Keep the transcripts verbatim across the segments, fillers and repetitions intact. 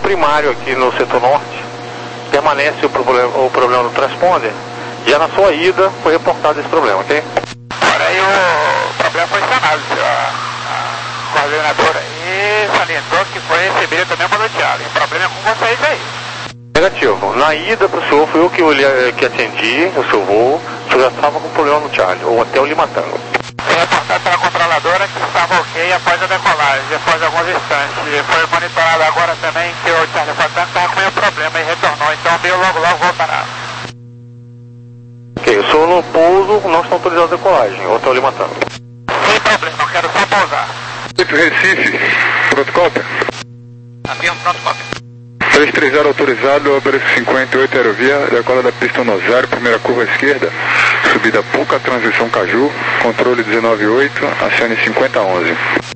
primário aqui no setor norte, permanece o problema, o problema do transponder. Já na sua ida foi reportado esse problema, ok? Agora aí o problema foi sanado, a, a coordenadora aí salientou que foi recebido também pelo Thiago. O problema é com vocês aí. Negativo. Na ida para o senhor, fui eu que, olhei, que atendi o seu voo, o senhor já estava com problema no Charlie, ou até o Lima Tango. Foi reportado pela controladora que estava ok após a decolagem, depois de alguns instantes. E foi monitorado agora também que o Charlie Fantasma estava com o mesmo problema e retornou, então veio logo logo voltará. Ok, o senhor no pouso não está autorizado a decolagem, ou até o Lima Tango. Sem problema, eu quero só pousar. Recife, pronto cópia. Afirmo, pronto cópia. três três zero autorizado, Obelisco cinquenta e oito aerovia, decola da pista um zero, primeira curva à esquerda, subida Puca, transição Caju, controle dezenove oito, acene cinquenta onze.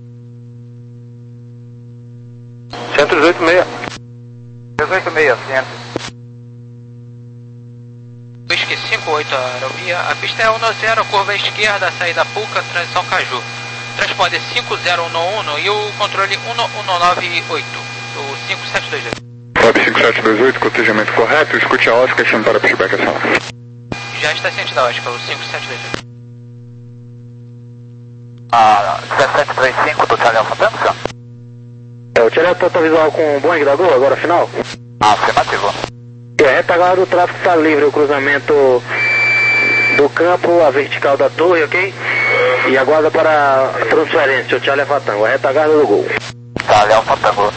cento e dezoito seis. dezoito seis, centro. Whisky cinquenta e oito aerovia, a pista é um zero, curva à esquerda, saída Puca, transição Caju. Transponder cinco zero um um e o controle um um nove oito, o cinco sete dois dois. Web cinco sete dois oito, cotejamento correto, escute a Oscar, chame para pushback ação. Já está ciente da Oscar, o cinco sete dois dois. Ah, dezessete trinta e cinco do Charlie Alpha Tango, senhor? É, o Charlie Alpha visual com o Boeing da Gol, agora final? Afirmativo. É, retagada do tráfego está livre, o cruzamento do campo, a vertical da torre, ok? E aguarda para a transferência, o Charlie Alpha Tango, a retagada do Gol. Charlie Alpha Tango.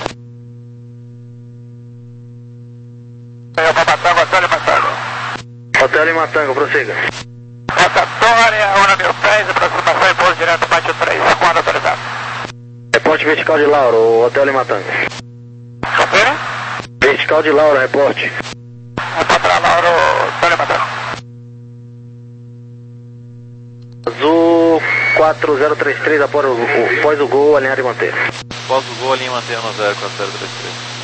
Charlie Alpha Tango, Hotel Lima Tango. Hotel Lima Tango, prossiga. Essa torre é uma mil pés, aproximação e pouso direto, pátio três, quando autorizado. Reporte vertical de Lauro, o Hotel Lima Tango. Confere? Vertical de Lauro, reporte. Encontrar Lauro, Hotel Lima Tango. Azul quatro zero três três, após o, o, após o gol, alinhar e manter. Após o gol, alinha e manter no zero quatro zero três três.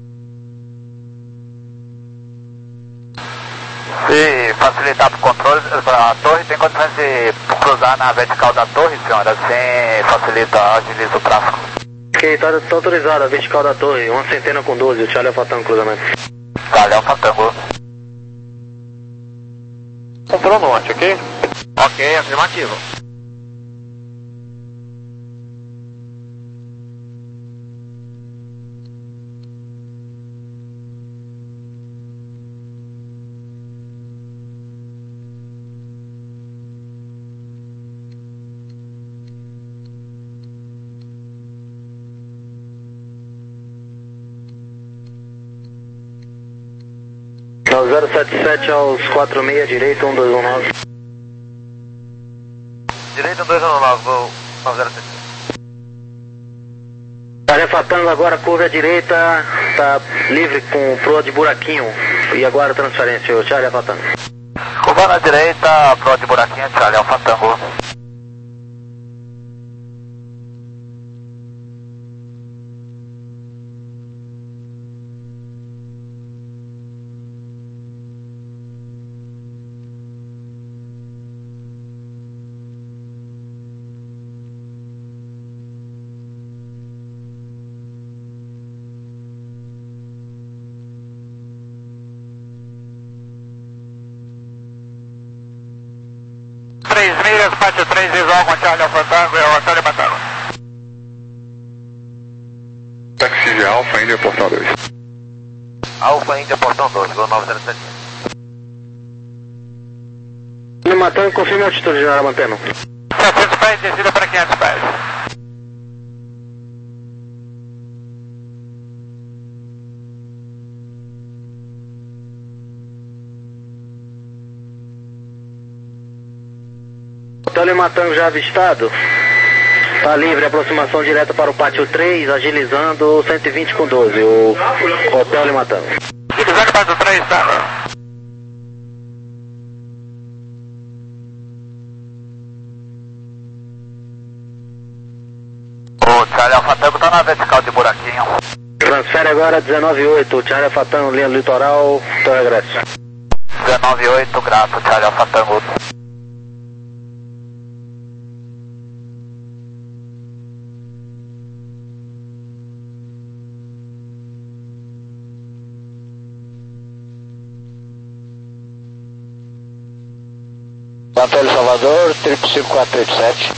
Se facilitar para o controle, a torre tem condições de cruzar na vertical da torre, senhora, assim facilita, agiliza o tráfego. Ok, está tá autorizada a vertical da torre, uma centena com doze, o Charlie Alpha Tango, cruzamento. Charlie Alpha Tango. Comprou norte, ok? Ok, afirmativo. zero sete sete aos quatro seis, direito um dois um nove. Direito um dois um nove, vou nove zero sete. Tarefatando agora, curva à direita, tá livre com proa de buraquinho. E agora transferência, o Charlie Alpha Tango. Curva na direita, proa de buraquinho, Charlie Alpha Tango. três milhas, pátio três, visual com Charlie Alpha Tango e o Hotel Lima Tango. Taxi de Alfa, Índia, portão dois. Alfa Índia, portão dois, gol nove zero sete. Lima Tango, confirma a altitude, general mantendo. setecentos pés, descida para quinhentos pés. Hotel Lima Tango já avistado. Está livre, aproximação direta para o pátio três, agilizando cento e vinte com doze, o Hotel Lima Tango. Agilizando pátio três, tá? O Charlie Alpha Tango tá na vertical de buraquinho. Transfere agora dezenove oito, Charlie Alpha Tango, linha do litoral, teu regresso. dezenove oito, grato, Charlie Alpha Tango. Antônio Salvador, triplo cinco quatro oito sete.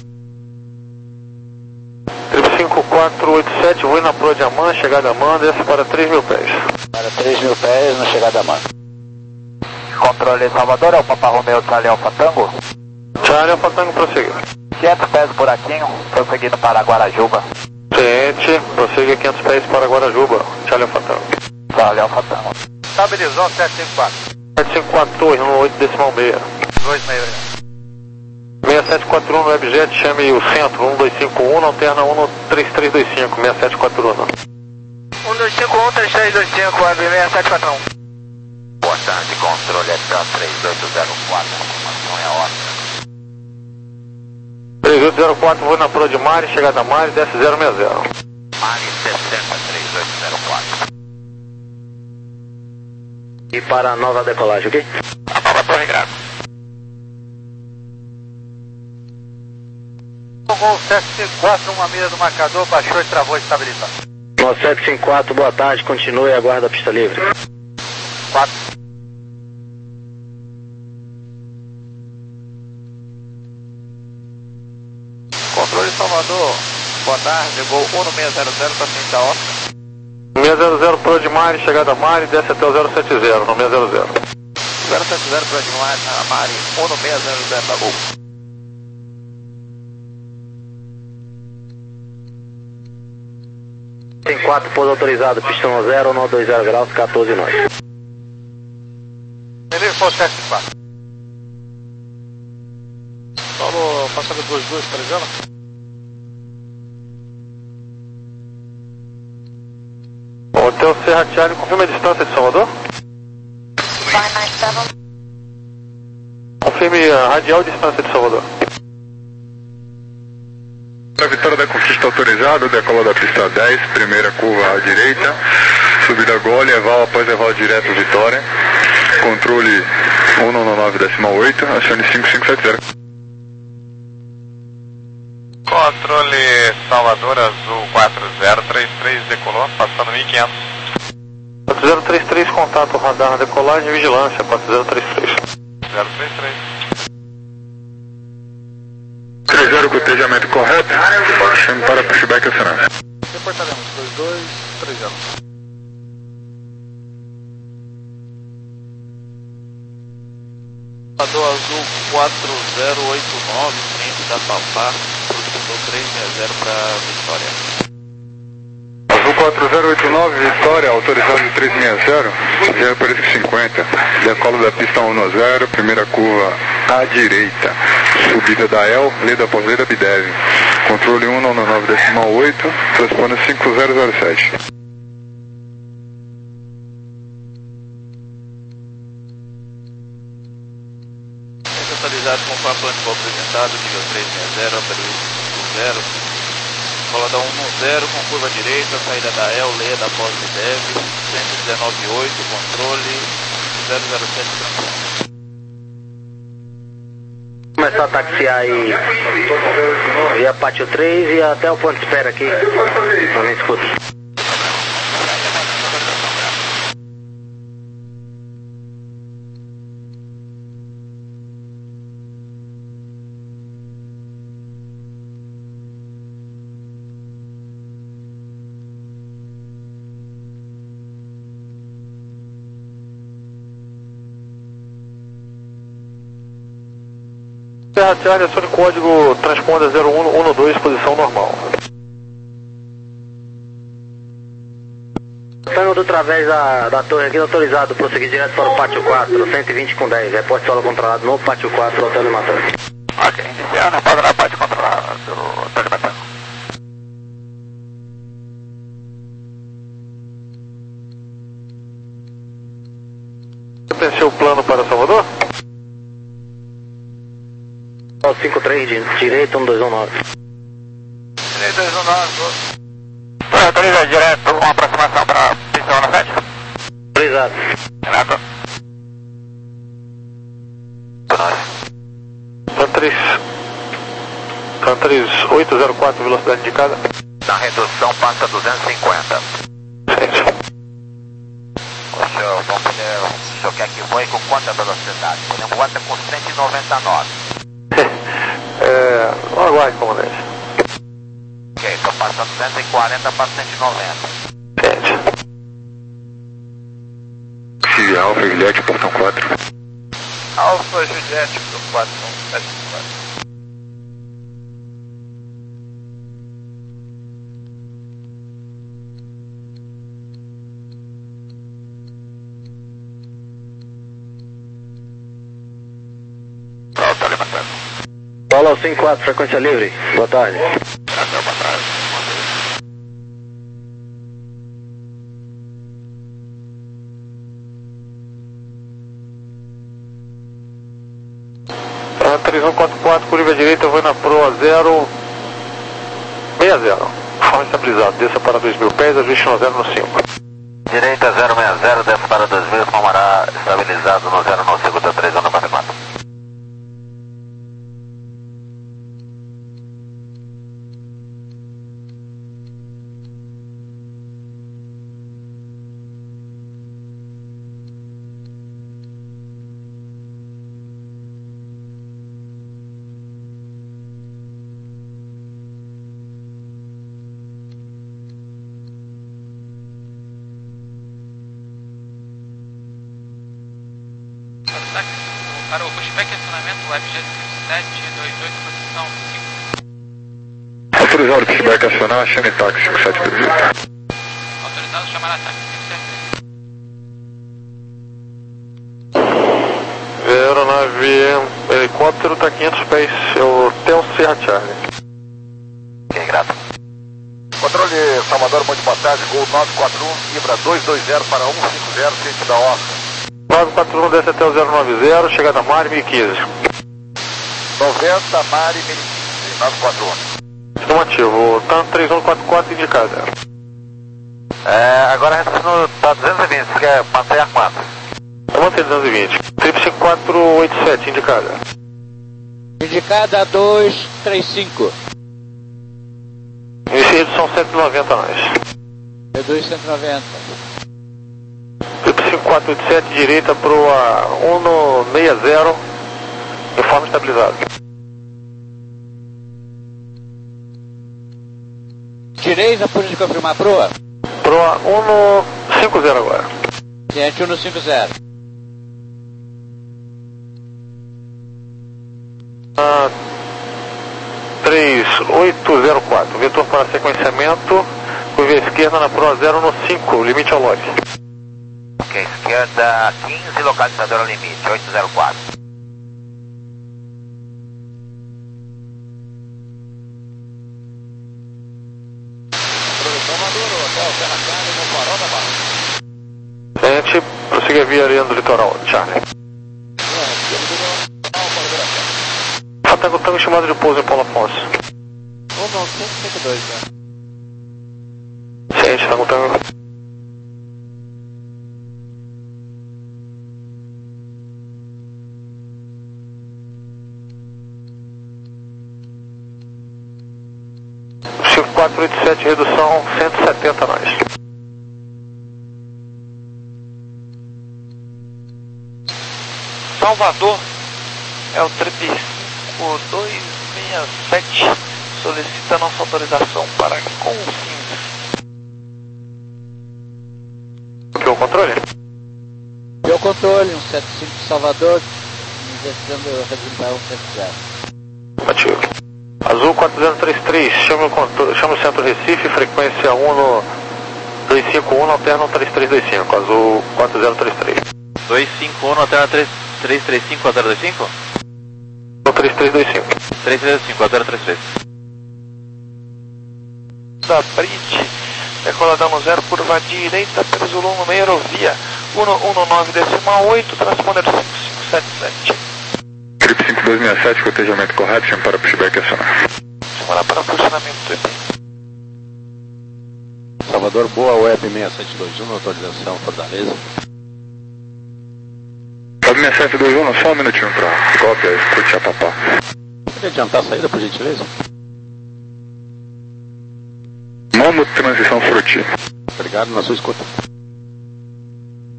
triplo cinco quatro oito sete, vou na proa de Amã, chegada a Amã, desce para três mil pés. Para três mil pés na chegada a Amã. Controle Salvador, é o Papa Romeo Charlie Alfa Tango. Charlie Alfa Tango, prosseguiu. quinhentos pés buraquinho, prosseguindo para Guarajuba. Ciente, prossiga quinhentos pés para Guarajuba, Charlie Alfa Tango. Charlie Alfa Tango. Estabilizou sete cinco quatro. sete cinco quatro, torre, um oito decimal seis. dois meio. seis sete quatro um no Webjet, chame o centro, um dois cinco um, alterna um no três três dois cinco, seis sete quatro um. um dois cinco um, três três dois cinco, web seis sete quatro um. Boa tarde, controle é três oito zero quatro, a informação é ótima. três oito zero quatro, vou na proa de Mari, chegada a Mari, desce zero seis zero. Mari sessenta, três oito zero quatro. E para a nova decolagem, ok? A nova torre grave. Gol sete cinco quatro, uma mira do marcador, baixou e travou estabilizado. Nosso sete cinco quatro, boa tarde, continue e aguarda a pista livre. quatro. Controle Salvador, boa tarde, gol um seis zero zero para frente da Oscar. seis zero zero proa de Mari, chegada a Mari, desce até o zero sete zero, no seis zero zero. zero sete zero para de Mari, na Mari, um seis zero zero da gol. Tem quatro, pouso autorizado, pistão zero, nove dois zero graus, quatorze nós. Beleza, foi sete cinco quatro. Falou, passada dois dois, tá ligado? Hotel Serra Charlie, confirma a distância de Salvador? Confirme a radial distância de Salvador. A Vitória da Conquista autorizado, decola da pista dez, primeira curva à direita, subida gole, eval após eval direto Vitória, controle um nove decimal oito, acione cinco cinco sete zero. Controle Salvador Azul quatro zero três três, decolou, passando mil e quinhentos. quatro zero três três, contato radar decolagem e vigilância, quatro zero três três. zero três três. três zero, cotejamento correto, chame para pushback acionado. Reportaremos dois dois três zero. Salvador Azul quatro zero oito nove, frente da Papá, produtor três seis zero para Vitória. Azul quatro zero oito nove, Vitória, autorizado de três seis zero, zero para cinquenta, decola da pista um zero, primeira curva à direita, subida da El, leda após leda Bidev, controle um nove decimal oito, transpone cinco zero zero sete. Atualizado com o plano de voo apresentado, nível três seis zero, período zero, cola da um zero com curva direita, saída da El, leda após Bidev, cento e dezenove oito, controle zero zero sete tranquilo. Começar a taxiar aí via Pátio três e até o ponto de espera aqui, pra mim escuta. Serra Charlie, acione código transponder zero um um dois, posição normal. Saindo através da, da torre aqui, autorizado, prosseguir direto para o Pátio quatro, cento e vinte com dez, reporte solo controlado no Pátio quatro, Hotel Limatório. Ok, iniciando, padrão a parte controlada do Talibatão. Tem seu plano para Salvador? cinco três, direito, um dois um nove. três dois um nove. Autoriza direto, uma aproximação para a pista um sete. Autorizado. Renato. Cantrix oito zero quatro, velocidade indicada. Na redução passa duzentos e cinquenta. Sente. O senhor, vamos, o senhor quer que voe com quanta velocidade? Podemos voar até com cento e noventa e nove. É... Aguarde, comandante. Ok, estou passando duzentos e quarenta para cento e noventa. Sente. Sim, Alfa Juliette, portão quatro. Alfa Juliette, portão quatro, sete quatro. Paulo cinco quatro, frequência livre. Boa tarde. Boa tarde. Ah, três um quatro quatro, curva direita, vou na proa zero seis zero. Forma estabilizado, desça para dois mil pés, ajuste no zero no cinco. Direita zero seis zero, desce para dois mil, formará estabilizado no zero no cinco, três um no quatro quatro. Para o pushback e acionamento web G sete dois oito, posição cinco. Autorizado o pushback acionar, chame táxi cinco sete dois oito. Autorizado chamar ataque cinco sete A dois. aeronave helicóptero está quinhentos pés, é o Hotel Serra Charlie. Ok, grato. Controle Salvador, muito boa tarde, Gol nove quatro um, Ibra dois dois zero para um cinco zero, ciente da Oscar. nove quatro um desce até o zero nove zero, chegada a Mari, mil e quinze. noventa, Mari, mil e quinze, nove quatro um. Estimativo, TAM três um quatro quatro indicada. É, agora a gente está duzentos e vinte, você quer manter quanto? Eu manter duzentos e vinte. Trip cinco quatro oito sete indicada. Indicada dois três cinco. Inicia redução cento e noventa nós. Reduz cento e noventa. Trip cinco quatro oito sete, direita proa um seis zero, informe estabilizado. Direita, por de confirmar a proa? Proa um cinco zero agora. Ciente um cinco zero. Ah, três oito zero quatro, vetor para sequenciamento, curva esquerda na proa zero no cinco, limite ao log. Ok, esquerda quinze, localizador ao limite, oito zero quatro. Gente, prossiga via areia do litoral, Charlie. Fatango Tango chamado de pouso em Paulo Afonso. um não, cento e cinquenta e dois, né? Gente, Tango Tango. cinco quatro oito sete, redução cento e setenta nós. Salvador é o trip cinco dois seis sete, solicita nossa autorização para Confins. O que é o controle? Meu controle, um sete cinco Salvador, descendo reduzindo um sete zero. Ativo. Azul quatro zero três três, chama o, controle, chama o centro Recife, frequência um no dois cinco um, alterna três três dois cinco, Azul quatro zero três três. dois cinco um, alterna três três cinco, zero dois cinco? três três dois cinco. três três dois cinco, zero três três. Da Brit, decoladão no zero, curva direita, Perzulum no meio, aerovia, um um nove decimal oito, transponder cinco cinco sete sete. Trip cinco dois seis sete, cotejamento correto, chama para pushback acionar. Chama para posicionamento do E P. Salvador, boa web seis sete dois um, autorização Fortaleza. Sobe seis sete dois um, só um minutinho para cópia, escute a papá. Pode adiantar a saída, por gentileza? Momo transição fruti. Obrigado, na sua escuta.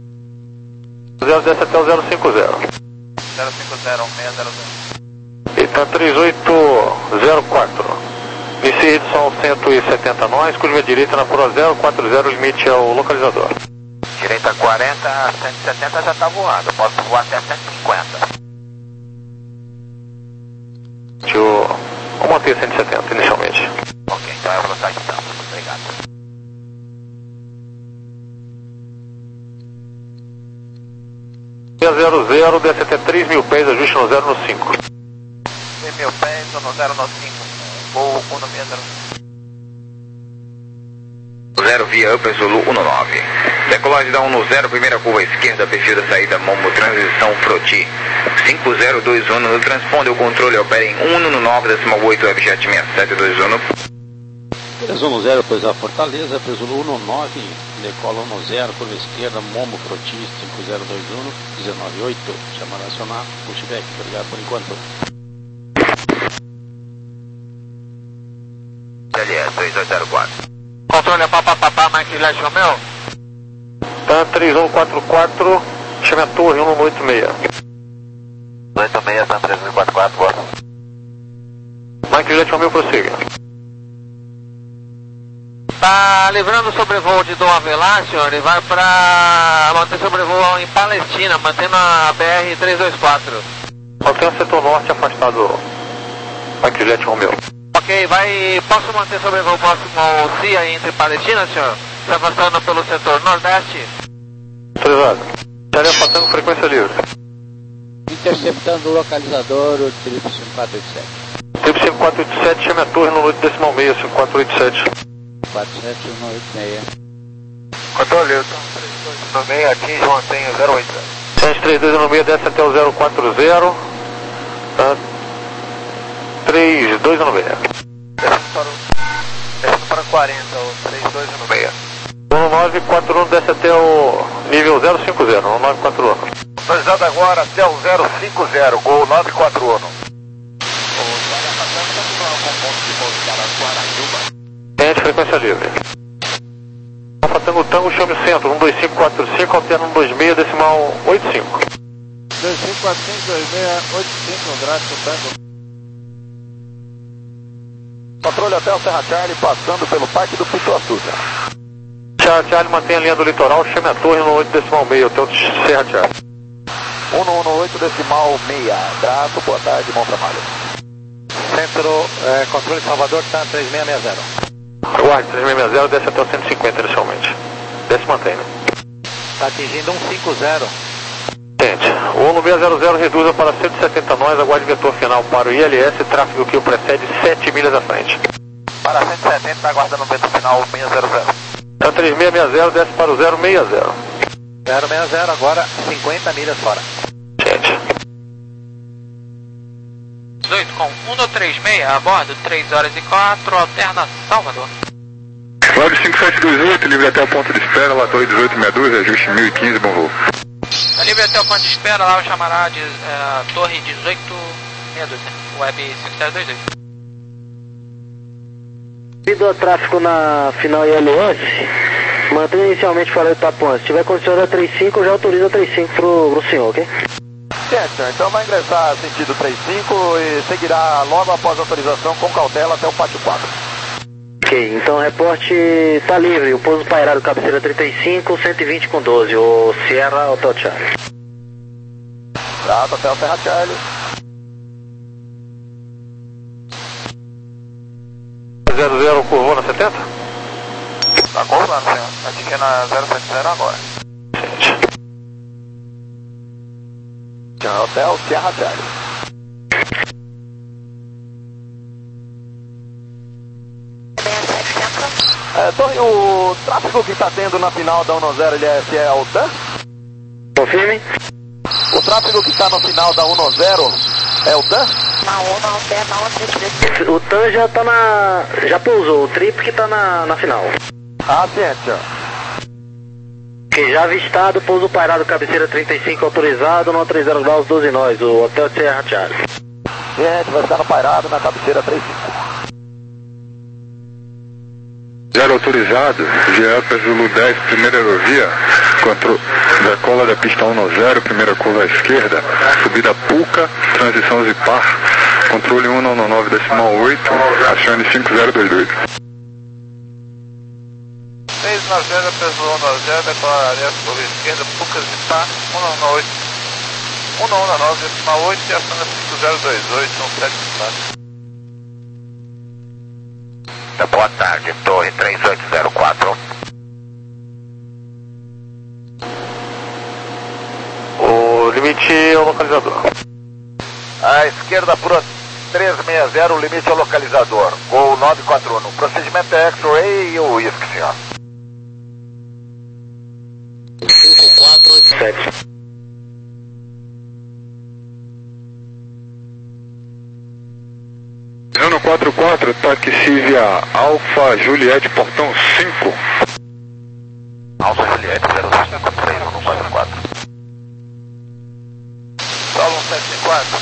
zero desce até o zero cinco zero. zero cinco zero, seis zero zero. Eita. Tá três oito zero quatro. Inicie redução cento e setenta nós, curva direita na Pro zero quatro zero, limite ao localizador. Direita quarenta, cento e setenta já está voando, posso voar até cento e cinquenta. Deixa eu... Vou manter cento e setenta inicialmente. Ok, então é a velocidade de campo, obrigado. zero zero, desce até três mil pés, ajuste no zero no cinco. três mil pés, no zero no cinco, voo um no meio zero. zero via Upper Zulu um nove. Decolagem da um no zero, primeira curva esquerda, perfil da saída Momo, transição Froti. cinco zero dois um no transponder, o controle opera em um no nove, decimal oito, Webjet seis sete dois um. três um zero, pois a Fortaleza, Upper Zulu um nove, decola um zero, curva esquerda, Momo, Froti, cinco zero dois um, dezenove oito, chama nacional, pushback, obrigado por enquanto. L S três oito zero quatro. Controle papapá, Mike Juliette Romeo. Tá três um quatro quatro, chame a torre um no oito seis. oito seis, tá três um quatro quatro, boa. Mike Juliette Romeo, prossiga. Tá livrando o sobrevoo de Dom Avelar, senhor, e vai pra manter sobrevoo em Palestina, mantendo a B R trezentos e vinte e quatro. Mantenha o setor norte afastado, Mike Juliette Romeo. Ok, vai, posso manter sobrevoo próximo ao C I A entre Palestina, senhor? Se avançando pelo setor nordeste? Autorizado. Charlie afastando frequência livre. Interceptando o localizador, o triplo cinco quatro oito sete. Triplo cinco quatro oito sete, chame a torre no oito decimal seis, cinco quatro oito sete. quatro sete um oito seis. Controle, eu tô três dois no meio, atinge, mantenho zero oito zero. Sete três dois no meio, desce até o zero quatro zero. Tá? três dois no meio. Descendo para, descendo para quarenta, o três dois no meio. um nove quatro um desce até o nível zero cinco zero, um nove quatro um. Autorizado agora até o zero cinco zero, Gol nove quatro um. Tente frequência livre. Tango Tango, chame o centro, um dois cinco quatro cinco, alterna um dois seis, decimal oito cinco. dois cinco quatro cinco, dois seis oito cinco, grátis, Tango. Controle até o Serra Charlie, passando pelo Parque do Pituaçu. Charlie, Charlie, mantém a linha do litoral, chame a torre no oito decimal seis, hotel Serra Charlie. um no um no oito decimal seis, grato, boa tarde, bom trabalho. Centro, é, controle Salvador, está três seis seis zero. Aguarde, três seis seis zero, desce até o cento e cinquenta inicialmente. Desce e mantém, né? Está atingindo um cinco zero. Tente. O no seis zero zero reduza para cento e setenta nós, aguarde vetor final para o I L S, tráfego que o precede sete milhas à frente. Para cento e setenta, está aguardando o vetor final seis zero zero. Então três seis seis zero, desce para o zero seis zero. zero seis zero, agora cinquenta milhas fora. Tente. dezoito com um no três seis, a bordo, três horas e quatro, alterna Salvador. Web cinco sete dois oito, livre até o ponto de espera, lá torre dezoito sessenta e dois, ajuste mil e quinze, bom voo. Tá livre até o ponto de espera, lá o chamará de uh, torre dezoito sessenta e dois, né? Web cinco sete dois oito. Devido ao tráfego na final I L S, mantenha inicialmente fora do Itapuã. Se tiver condição da trinta e cinco, já autoriza a trinta e cinco pro, pro senhor, ok? Certo, então vai ingressar sentido trinta e cinco e seguirá logo após a autorização com cautela até o pátio quatro. Ok, então reporte tá livre, o pouso pairado cabeceira trinta e cinco, cento e vinte com doze, o Sierra Hotel Charlie. Grato, até o Serra Charlie. zero zero curvou na setenta? Tá curvando, senhor. Atingindo na zero sete zero agora. Hotel Serra Charlie. É, Torre, o tráfego que está tendo na final da um zero, ele é, se é o T A M? Confirme. O tráfego que está no final da um zero é o T A M? O T A M já tá na... já pousou, o trip que tá na, na final. Ah, certo, senhor. Que já avistado, pouso pairado cabeceira trinta e cinco autorizado, no três zero graus, doze nós, o Hotel Serra Charlie. Gente, vai estar no pairado na cabeceira trinta e cinco. Zero autorizado, G A Zulu dez, primeira aerovia, controle, decola da pista um zero, primeira curva à esquerda, subida Puca, transição Zipar, controle um nove nove decimal oito, acione cinco zero dois dois. seis nove zero, peso um nove zero, decolar área curva esquerda, Pucas de Pá, um nove oito, um nove nove decimal oito e aciona cinco zero dois oito, são sete quatro. Boa tarde, Torre três oito zero quatro. O limite é o localizador. À esquerda, Pro três seis zero, o limite é o localizador. Gol nove quatro um. O procedimento é X-Ray e o whisky, senhor. cinco quatro oito sete. Zona quatro quatro, táxi via Alfa Juliette, portão cinco. Alfa Juliette zero cinco três um quatro quatro. Solo um sete cinco quatro.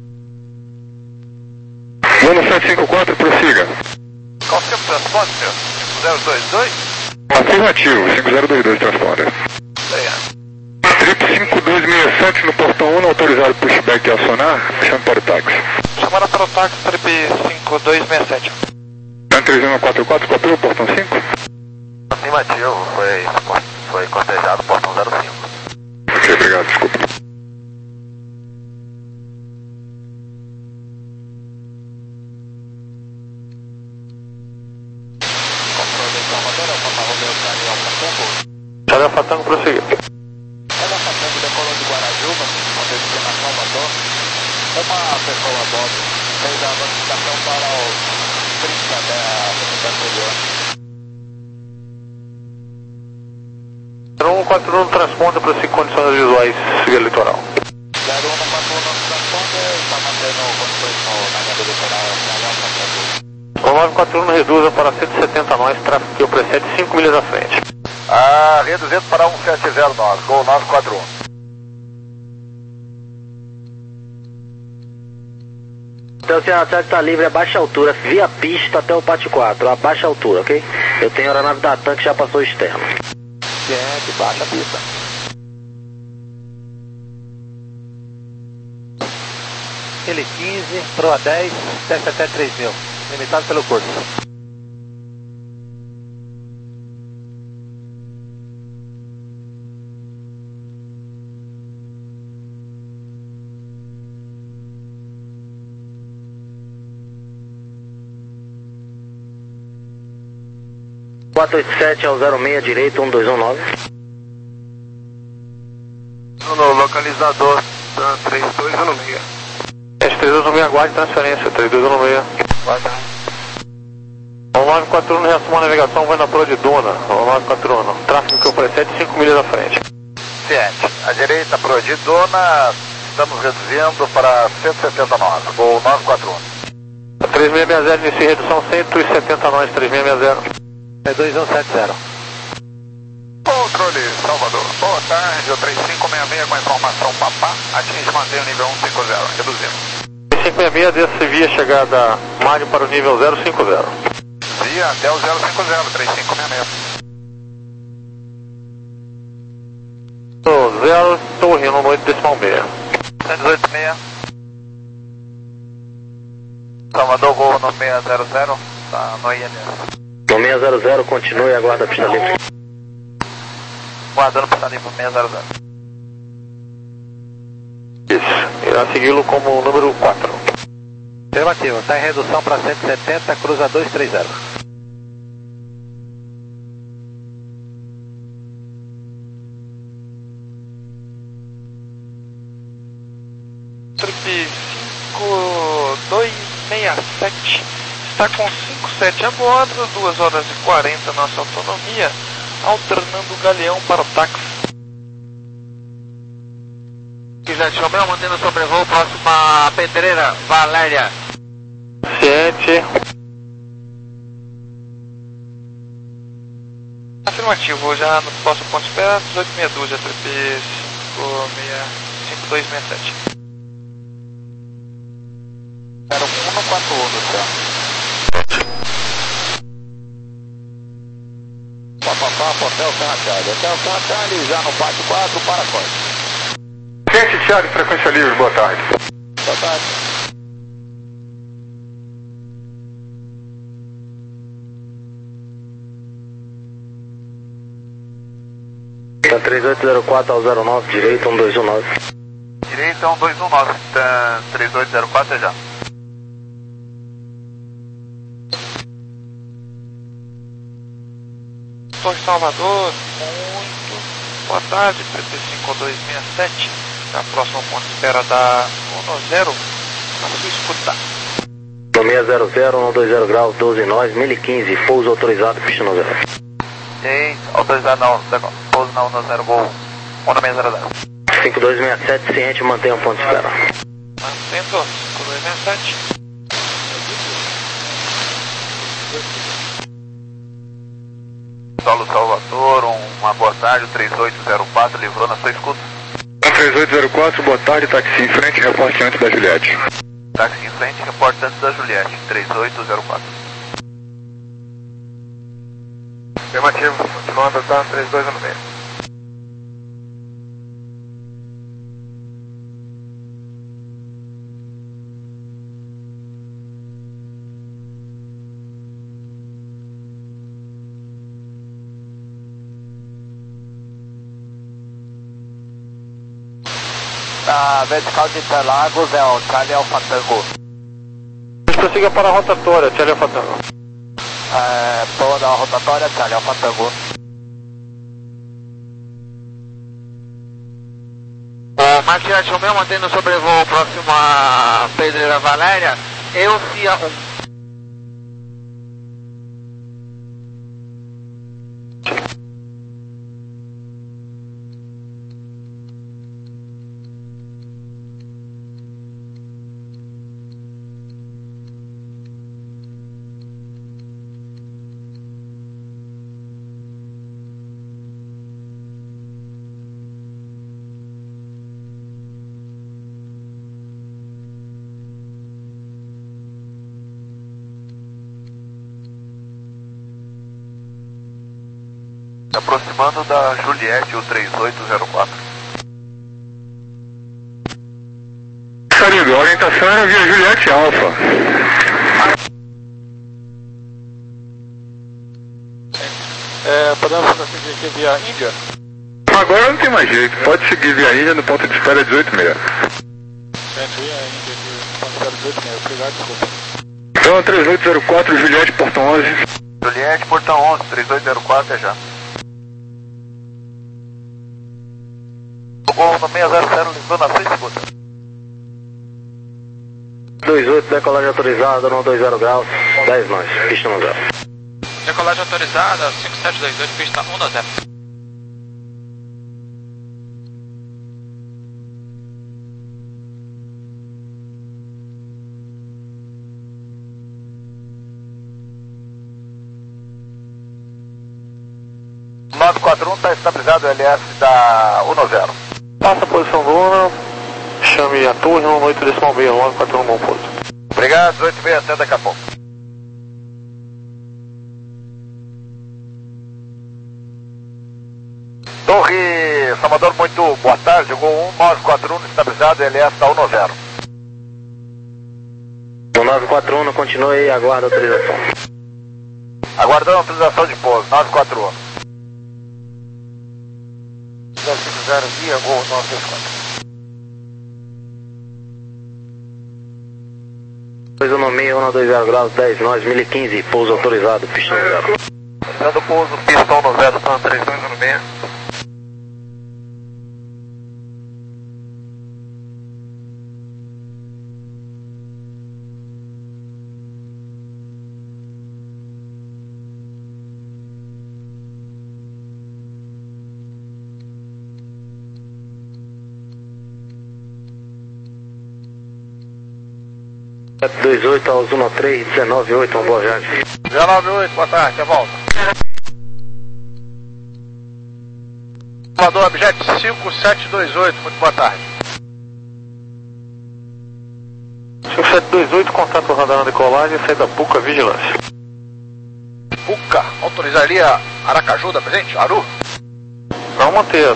Zona sete cinco quatro, prossiga. Qual o seu transporte, senhor? cinco zero dois dois? Afirmativo, cinco zero dois dois transporte. Obrigado. Trip cinco dois seis sete no portão um, autorizado pushback e acionar, chame para o táxi. Chamada para o táxi, Trip cinco dois seis sete. três um quatro quatro, copiou o portão cinco? Afirmativo, foi, foi cortejado portão zero cinco. Ok, obrigado, desculpa. Charlie Alpha Tango, prosseguir. Ela Fatango decolou de Guarajuba, com destino a Salvador. Uma pessoa a bordo fez a notificação para os trinta da anterior. zero um quatro um transponder para as condições visuais via litoral. zero um quatro um transponder, está mantendo condições na linha litoral. O nove quatro um reduza para cento e setenta nós, tráfego que eu precede cinco milhas à frente. Ah, reduzindo para um sete zero nove, Gol nove quatro um. Então, se a cidade está livre a baixa altura, via pista até o Pátio quatro, a baixa altura, ok? Eu tenho a aeronave da TAM que já passou externo. Gente, baixa a pista. L quinze, Proa dez, teste até três mil, limitado pelo curso. quatro oito sete ao zero seis, direito, um dois um nove. No localizador, três dois um seis. três dois um seis, aguarde transferência, três dois um seis. Guarda. O nove quatro um reassuma a navegação, vai na proa de Duna. O nove quatro um, tráfego que eu precede cinco milhas à frente. Ciente, à direita, Proa de Duna, estamos reduzindo para cento e setenta nós, Gol nove quatro um. três seis seis zero, inicia redução cento e setenta nós, três seis seis zero. É dois um sete zero. Controle Salvador, boa tarde, o três cinco seis seis com a informação Papá, atinge e mantém o nível cento e cinquenta, reduzindo. três cinco seis seis desce via chegada Mário para o nível zero cinco zero. Via até o zero cinco zero, três cinco seis seis. zero, Torre, no oito decimal seis. cento e dezoito seis. Salvador, Gol no seis zero zero, tá no I N S. No seis zero zero, continue e aguarda a pista livre. Guardando pista livre seis zero zero. Isso, irá segui-lo como número quatro. Afirmativo, está em redução para cento e setenta, cruza dois três zero. Trip cinco dois seis sete está com cinco sete a bordo, duas horas e quarenta nossa autonomia, alternando o galeão para o táxi. Jet Romeu, mantendo sobrevoo, próxima Pedreira, Valéria. Ciente. Afirmativo, já no próximo ponto de espera, dezoito meia dúzia, Trip cinco dois seis sete. Era um um quatro um do céu. Papapá, Hotel Serra Charlie. Hotel Serra Charlie, já no Pátio quatro, para Corte. Gente, Charlie, frequência livre, boa tarde. Boa tarde. Tá três oito zero quatro ao zero nove, direito um dois um nove. Direito um dois um nove, tá três oito zero quatro é já. Torre Salvador, muito boa tarde, P T cinco dois seis sete, na próxima ponte espera da um zero, a sua escuta. seis zero zero, um dois zero graus, doze nós, mil e quinze, pouso autorizado, pista no zero. E aí, autorizado não, pouso na um zero, gol, um seis zero zero. cinco dois seis sete, ciente, mantenha um ponto de espera. Mantendo, cinco dois seis sete. Solo Salvador, uma boa tarde, três oito zero quatro, livrou na sua escuta. três oito zero quatro, boa tarde, táxi em frente, reporte antes da Juliette. Táxi em frente, reporte antes da Juliette, três oito zero quatro. Afirmativo, continuando, tá, três dois zero seis. A vertical de Interlagos é o Charlie Alpha Tango. Prossiga para a rotatória, Charlie Alpha Tango. É, toda a rotatória, Charlie Alpha Tango. O Martiante, o meu mantendo sobrevoo próximo a Pedreira Valéria, eu C I A um. Aproximando da Juliette, o três oito zero quatro. Sarido, a orientação era via Juliette Alfa. É, podemos seguir aqui via Índia? Agora não tem mais jeito, pode seguir via Índia no ponto de espera dezoito seis. Gente, via Índia aqui, ponto de espera dezoito seis, obrigado, desculpa. Então, três oito zero quatro, Juliette, portão onze. Juliette, portão onze, três oito zero quatro é já. O gol no seis zero zero livrou na sua escuta. dois oito, decolagem autorizada, um dois zero graus, dez nós, pista no zero. Decolagem autorizada, cinco sete dois dois, pista um zero. nove quatro um está estabilizado o L S da um zero. Passa a posição do Luna, chame a torre no oito decimal meio, nove quatro um, bom pouso. Obrigado, dezoito seis, até daqui a pouco. Torre Salvador, muito boa tarde, gol um nove quatro um estabilizado, L S da um zero. O nove quatro um, continue aí, aguarda a autorização. Aguardando a autorização de pouso, nove quatro um. zero cinco zero, via, gol nove dois quatro. Coisa no meio, um dois zero graus, dez nós, mil e quinze, pouso autorizado, pista no zero. Dando pouso, pistão no zero, tá três dois zero seis. sete dois oito ao um três, dezenove oito, uma boa viagem. dezenove oito, boa tarde, já volta. Salvador, objeto cinco sete dois oito, muito boa tarde. cinco sete dois oito, contato radar na decolagem, saída Puca, vigilância. Puca, autorizaria Aracaju da presente, Aru? Vamos manter